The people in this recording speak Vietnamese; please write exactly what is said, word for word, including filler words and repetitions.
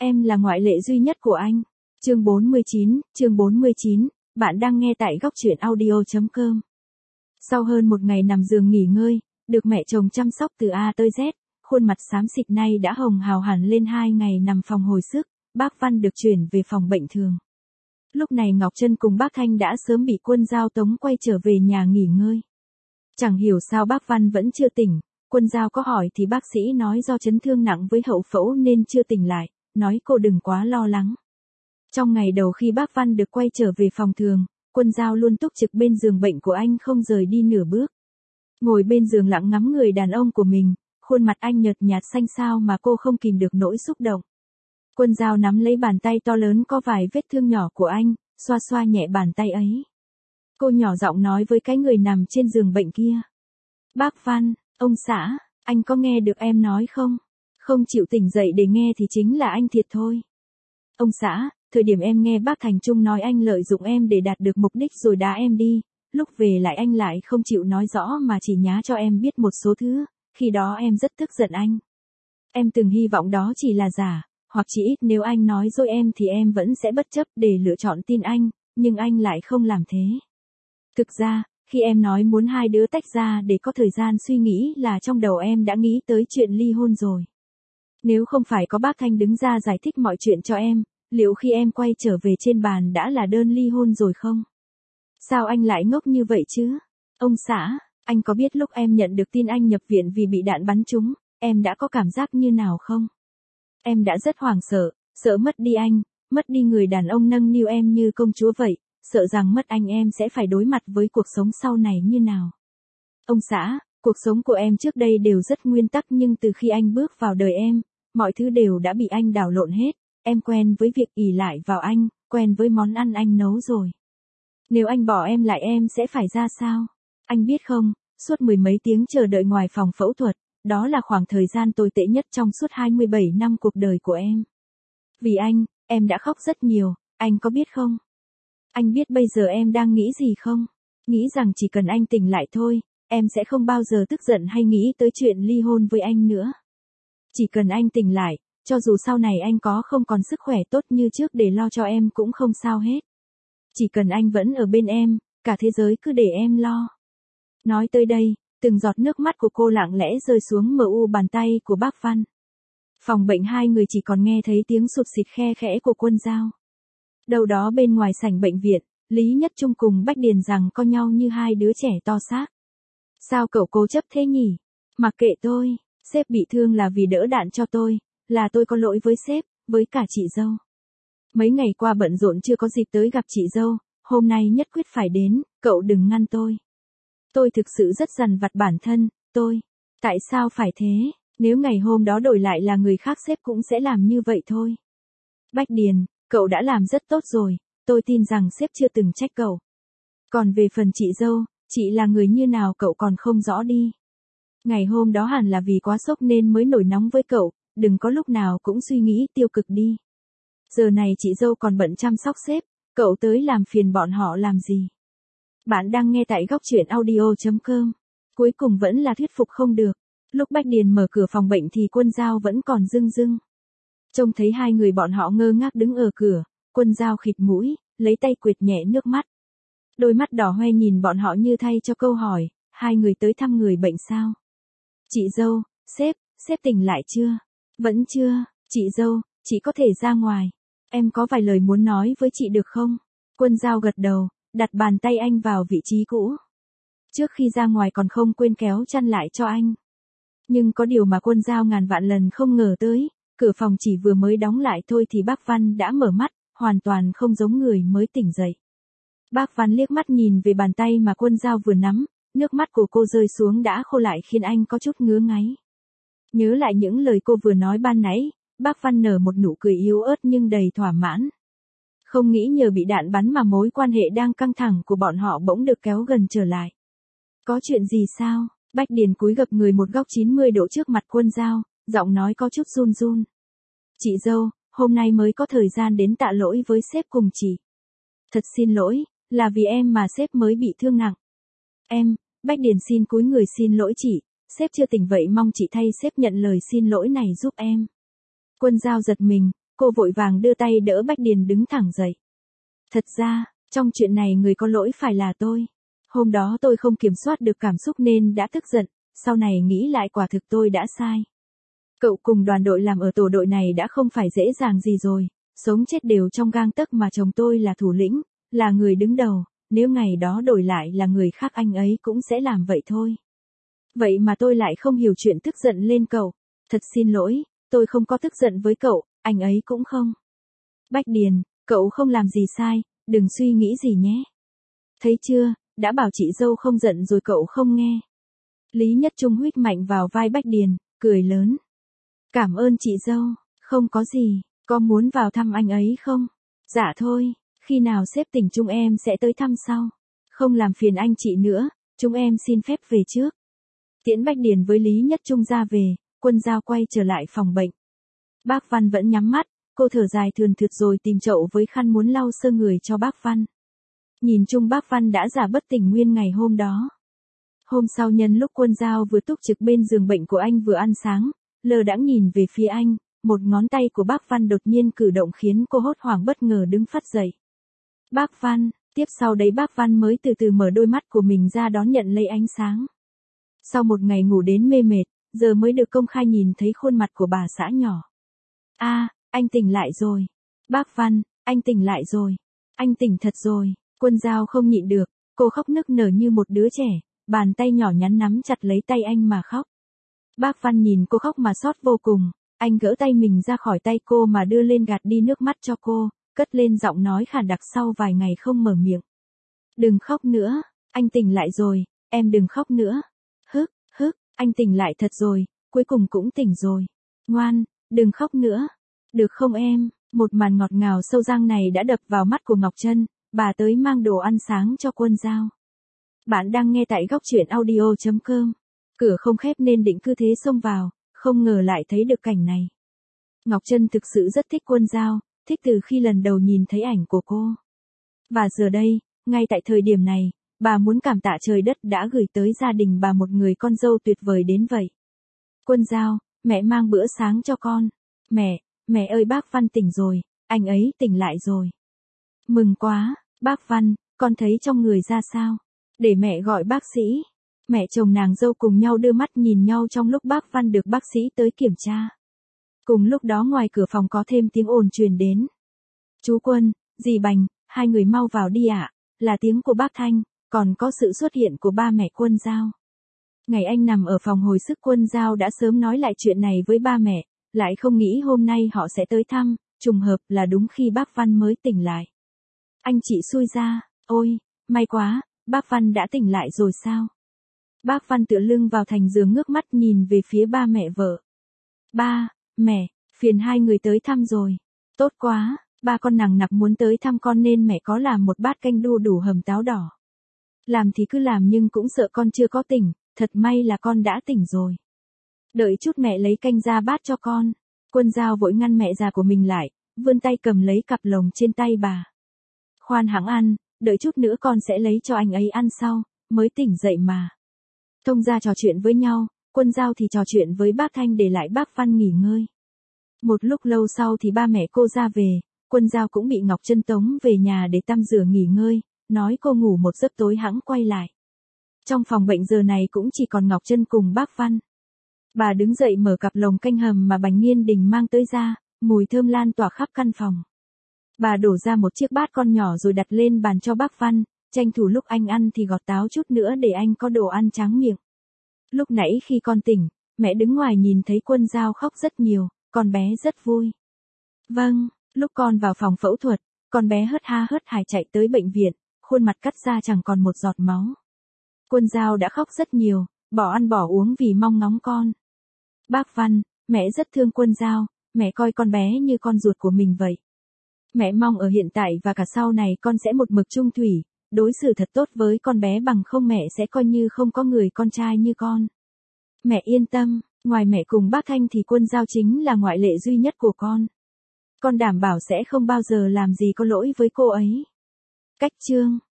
Em là ngoại lệ duy nhất của anh. Chương bốn mươi chín, chương bốn mươi chín, bạn đang nghe tại góc truyện audio chấm com. Sau hơn một ngày nằm giường nghỉ ngơi, được mẹ chồng chăm sóc từ A tới Z, khuôn mặt xám xịt nay đã hồng hào hẳn lên hai ngày nằm phòng hồi sức, bác Văn được chuyển về phòng bệnh thường. Lúc này Ngọc Trân cùng bác Thanh đã sớm bị Quân Giao tống quay trở về nhà nghỉ ngơi. Chẳng hiểu sao bác Văn vẫn chưa tỉnh, Quân Giao có hỏi thì bác sĩ nói do chấn thương nặng với hậu phẫu nên chưa tỉnh lại, nói cô đừng quá lo lắng. Trong ngày đầu khi bác Văn được quay trở về phòng thường, Quân Giao luôn túc trực bên giường bệnh của anh không rời đi nửa bước. Ngồi bên giường lặng ngắm người đàn ông của mình, khuôn mặt anh nhợt nhạt xanh xao mà cô không kìm được nỗi xúc động. Quân Giao nắm lấy bàn tay to lớn có vài vết thương nhỏ của anh, xoa xoa nhẹ bàn tay ấy. Cô nhỏ giọng nói với cái người nằm trên giường bệnh kia. Bác Văn, ông xã, anh có nghe được em nói không? Không chịu tỉnh dậy để nghe thì chính là anh thiệt thôi. Ông xã, thời điểm em nghe bác Thành Trung nói anh lợi dụng em để đạt được mục đích rồi đá em đi, lúc về lại anh lại không chịu nói rõ mà chỉ nhá cho em biết một số thứ, khi đó em rất tức giận anh. Em từng hy vọng đó chỉ là giả, hoặc chỉ ít nếu anh nói dối em thì em vẫn sẽ bất chấp để lựa chọn tin anh, nhưng anh lại không làm thế. Thực ra, khi em nói muốn hai đứa tách ra để có thời gian suy nghĩ là trong đầu em đã nghĩ tới chuyện ly hôn rồi. Nếu không phải có bác Thanh đứng ra giải thích mọi chuyện cho em, liệu khi em quay trở về trên bàn đã là đơn ly hôn rồi không? Sao anh lại ngốc như vậy chứ? Ông xã, anh có biết lúc em nhận được tin anh nhập viện vì bị đạn bắn trúng, em đã có cảm giác như nào không? Em đã rất hoảng sợ, sợ mất đi anh, mất đi người đàn ông nâng niu em như công chúa vậy, sợ rằng mất anh em sẽ phải đối mặt với cuộc sống sau này như nào. Ông xã, cuộc sống của em trước đây đều rất nguyên tắc nhưng từ khi anh bước vào đời em, mọi thứ đều đã bị anh đảo lộn hết, em quen với việc ỷ lại vào anh, quen với món ăn anh nấu rồi. Nếu anh bỏ em lại em sẽ phải ra sao? Anh biết không, suốt mười mấy tiếng chờ đợi ngoài phòng phẫu thuật, đó là khoảng thời gian tồi tệ nhất trong suốt hai mươi bảy năm cuộc đời của em. Vì anh, em đã khóc rất nhiều, anh có biết không? Anh biết bây giờ em đang nghĩ gì không? Nghĩ rằng chỉ cần anh tỉnh lại thôi, em sẽ không bao giờ tức giận hay nghĩ tới chuyện ly hôn với anh nữa. Chỉ cần anh tỉnh lại, cho dù sau này anh có không còn sức khỏe tốt như trước để lo cho em cũng không sao hết. Chỉ cần anh vẫn ở bên em, cả thế giới cứ để em lo. Nói tới đây, từng giọt nước mắt của cô lặng lẽ rơi xuống mờ u bàn tay của bác Văn. Phòng bệnh hai người chỉ còn nghe thấy tiếng sụt xịt khe khẽ của Quân Giao. Đâu đó bên ngoài sảnh bệnh viện, Lý Nhất Trung cùng Bách Điền rằng co nhau như hai đứa trẻ to xác. Sao cậu cố chấp thế nhỉ? Mặc kệ tôi, sếp bị thương là vì đỡ đạn cho tôi, là tôi có lỗi với sếp, với cả chị dâu. Mấy ngày qua bận rộn chưa có dịp tới gặp chị dâu, hôm nay nhất quyết phải đến, cậu đừng ngăn tôi. Tôi thực sự rất dằn vặt bản thân, tôi. Tại sao phải thế? Nếu ngày hôm đó đổi lại là người khác sếp cũng sẽ làm như vậy thôi. Bách Điền, cậu đã làm rất tốt rồi, tôi tin rằng sếp chưa từng trách cậu. Còn về phần chị dâu, chị là người như nào cậu còn không rõ đi. Ngày hôm đó hẳn là vì quá sốc nên mới nổi nóng với cậu, đừng có lúc nào cũng suy nghĩ tiêu cực đi. Giờ này chị dâu còn bận chăm sóc sếp, cậu tới làm phiền bọn họ làm gì? Bạn đang nghe tại góc truyện audio chấm com. Cuối cùng vẫn là thuyết phục không được. Lúc Bách Điền mở cửa phòng bệnh thì Quân Giao vẫn còn rưng rưng. Trông thấy hai người bọn họ ngơ ngác đứng ở cửa, Quân Giao khịt mũi, lấy tay quệt nhẹ nước mắt. Đôi mắt đỏ hoe nhìn bọn họ như thay cho câu hỏi, hai người tới thăm người bệnh sao? Chị dâu, sếp, sếp tỉnh lại chưa? Vẫn chưa, chị dâu, chị có thể ra ngoài. Em có vài lời muốn nói với chị được không? Quân Giao gật đầu, đặt bàn tay anh vào vị trí cũ. Trước khi ra ngoài còn không quên kéo chăn lại cho anh. Nhưng có điều mà Quân Giao ngàn vạn lần không ngờ tới, cửa phòng chỉ vừa mới đóng lại thôi thì bác Văn đã mở mắt, hoàn toàn không giống người mới tỉnh dậy. Bác Văn liếc mắt nhìn về bàn tay mà Quân Giao vừa nắm, nước mắt của cô rơi xuống đã khô lại khiến anh có chút ngứa ngáy. Nhớ lại những lời cô vừa nói ban nãy, bác Văn nở một nụ cười yếu ớt nhưng đầy thỏa mãn. Không nghĩ nhờ bị đạn bắn mà mối quan hệ đang căng thẳng của bọn họ bỗng được kéo gần trở lại. Có chuyện gì sao? Bách Điền cúi gập người một góc chín mươi độ trước mặt Quân Giao, giọng nói có chút run run. Chị dâu, hôm nay mới có thời gian đến tạ lỗi với sếp cùng chị. Thật xin lỗi, là vì em mà sếp mới bị thương nặng. Em, Bách Điền xin cúi người xin lỗi chị, sếp chưa tỉnh vậy mong chị thay sếp nhận lời xin lỗi này giúp em. Quân Giao giật mình, cô vội vàng đưa tay đỡ Bách Điền đứng thẳng dậy. Thật ra, trong chuyện này người có lỗi phải là tôi. Hôm đó tôi không kiểm soát được cảm xúc nên đã tức giận, sau này nghĩ lại quả thực tôi đã sai. Cậu cùng đoàn đội làm ở tổ đội này đã không phải dễ dàng gì rồi, sống chết đều trong gang tấc mà chồng tôi là thủ lĩnh, là người đứng đầu, nếu ngày đó đổi lại là người khác anh ấy cũng sẽ làm vậy thôi. Vậy mà tôi lại không hiểu chuyện tức giận lên cậu, thật xin lỗi, tôi không có tức giận với cậu, anh ấy cũng không. Bách Điền, cậu không làm gì sai, đừng suy nghĩ gì nhé. Thấy chưa, đã bảo chị dâu không giận rồi cậu không nghe. Lý Nhất Trung huýt mạnh vào vai Bách Điền, cười lớn. Cảm ơn chị dâu, không có gì, có muốn vào thăm anh ấy không? Dạ thôi, khi nào sếp tỉnh chúng em sẽ tới thăm sau. Không làm phiền anh chị nữa, chúng em xin phép về trước. Tiễn Bách Điền với Lý Nhất Trung ra về, Quân Giao quay trở lại phòng bệnh. Bác Văn vẫn nhắm mắt, cô thở dài thườn thượt rồi tìm chậu với khăn muốn lau sơ người cho bác Văn. Nhìn chung bác Văn đã giả bất tỉnh nguyên ngày hôm đó. Hôm sau nhân lúc Quân Giao vừa túc trực bên giường bệnh của anh vừa ăn sáng, lờ đãng nhìn về phía anh, một ngón tay của bác Văn đột nhiên cử động khiến cô hốt hoảng bất ngờ đứng phắt dậy. Bác Văn, tiếp sau đấy bác Văn mới từ từ mở đôi mắt của mình ra đón nhận lấy ánh sáng. Sau một ngày ngủ đến mê mệt, giờ mới được công khai nhìn thấy khuôn mặt của bà xã nhỏ. A, à, anh tỉnh lại rồi. Bác Văn, anh tỉnh lại rồi. Anh tỉnh thật rồi. Quân Giao không nhịn được, cô khóc nức nở như một đứa trẻ, bàn tay nhỏ nhắn nắm chặt lấy tay anh mà khóc. Bác Văn nhìn cô khóc mà xót vô cùng, anh gỡ tay mình ra khỏi tay cô mà đưa lên gạt đi nước mắt cho cô, cất lên giọng nói khàn đặc sau vài ngày không mở miệng. Đừng khóc nữa, anh tỉnh lại rồi, em đừng khóc nữa. Hức, hức, anh tỉnh lại thật rồi, cuối cùng cũng tỉnh rồi. Ngoan, đừng khóc nữa. Được không em? Một màn ngọt ngào sâu răng này đã đập vào mắt của Ngọc Trân, bà tới mang đồ ăn sáng cho Quân Giao. Bạn đang nghe tại góc truyện audio chấm com. Cửa không khép nên định cứ thế xông vào, không ngờ lại thấy được cảnh này. Ngọc Trân thực sự rất thích Quân Giao, thích từ khi lần đầu nhìn thấy ảnh của cô. Và giờ đây, ngay tại thời điểm này, bà muốn cảm tạ trời đất đã gửi tới gia đình bà một người con dâu tuyệt vời đến vậy. Quân Giao, mẹ mang bữa sáng cho con. Mẹ, mẹ ơi bác Văn tỉnh rồi, anh ấy tỉnh lại rồi. Mừng quá, bác Văn, con thấy trong người ra sao? Để mẹ gọi bác sĩ. Mẹ chồng nàng dâu cùng nhau đưa mắt nhìn nhau trong lúc bác Văn được bác sĩ tới kiểm tra. Cùng lúc đó ngoài cửa phòng có thêm tiếng ồn truyền đến. Chú Quân, dì Bành, hai người mau vào đi ạ, là tiếng của bác Thanh, còn có sự xuất hiện của ba mẹ Quân Giao. Ngày anh nằm ở phòng hồi sức Quân Giao đã sớm nói lại chuyện này với ba mẹ, lại không nghĩ hôm nay họ sẽ tới thăm, trùng hợp là đúng khi bác Văn mới tỉnh lại. Anh chị xui ra, ôi, may quá, bác Văn đã tỉnh lại rồi sao? Bác Văn tựa lưng vào thành giường ngước mắt nhìn về phía ba mẹ vợ. Ba, mẹ, phiền hai người tới thăm rồi. Tốt quá, ba con nằng nặc muốn tới thăm con nên mẹ có làm một bát canh đu đủ hầm táo đỏ. Làm thì cứ làm nhưng cũng sợ con chưa có tỉnh, thật may là con đã tỉnh rồi. Đợi chút mẹ lấy canh ra bát cho con. Quân Giao vội ngăn mẹ già của mình lại, vươn tay cầm lấy cặp lồng trên tay bà. Khoan hẵng ăn, đợi chút nữa con sẽ lấy cho anh ấy ăn sau, mới tỉnh dậy mà. Thông ra trò chuyện với nhau, Quân Giao thì trò chuyện với bác Thanh để lại bác Văn nghỉ ngơi. Một lúc lâu sau thì ba mẹ cô ra về, Quân Giao cũng bị Ngọc Trân tống về nhà để tắm rửa nghỉ ngơi, nói cô ngủ một giấc tối hẵng quay lại. Trong phòng bệnh giờ này cũng chỉ còn Ngọc Trân cùng bác Văn. Bà đứng dậy mở cặp lồng canh hầm mà Bành Nghiên Đình mang tới ra, mùi thơm lan tỏa khắp căn phòng. Bà đổ ra một chiếc bát con nhỏ rồi đặt lên bàn cho bác Văn, tranh thủ lúc anh ăn thì gọt táo chút nữa để anh có đồ ăn tráng miệng. Lúc nãy khi con tỉnh, mẹ đứng ngoài nhìn thấy Quân Giao khóc rất nhiều, con bé rất vui. Vâng, lúc con vào phòng phẫu thuật, con bé hớt ha hớt hải chạy tới bệnh viện, khuôn mặt cắt ra chẳng còn một giọt máu. Quân Giao đã khóc rất nhiều, bỏ ăn bỏ uống vì mong ngóng con. Bác Văn, mẹ rất thương Quân Giao, mẹ coi con bé như con ruột của mình vậy. Mẹ mong ở hiện tại và cả sau này con sẽ một mực trung thủy, đối xử thật tốt với con bé bằng không mẹ sẽ coi như không có người con trai như con. Mẹ yên tâm, ngoài mẹ cùng bác Thanh thì Quân Giao chính là ngoại lệ duy nhất của con. Con đảm bảo sẽ không bao giờ làm gì có lỗi với cô ấy. Cách chương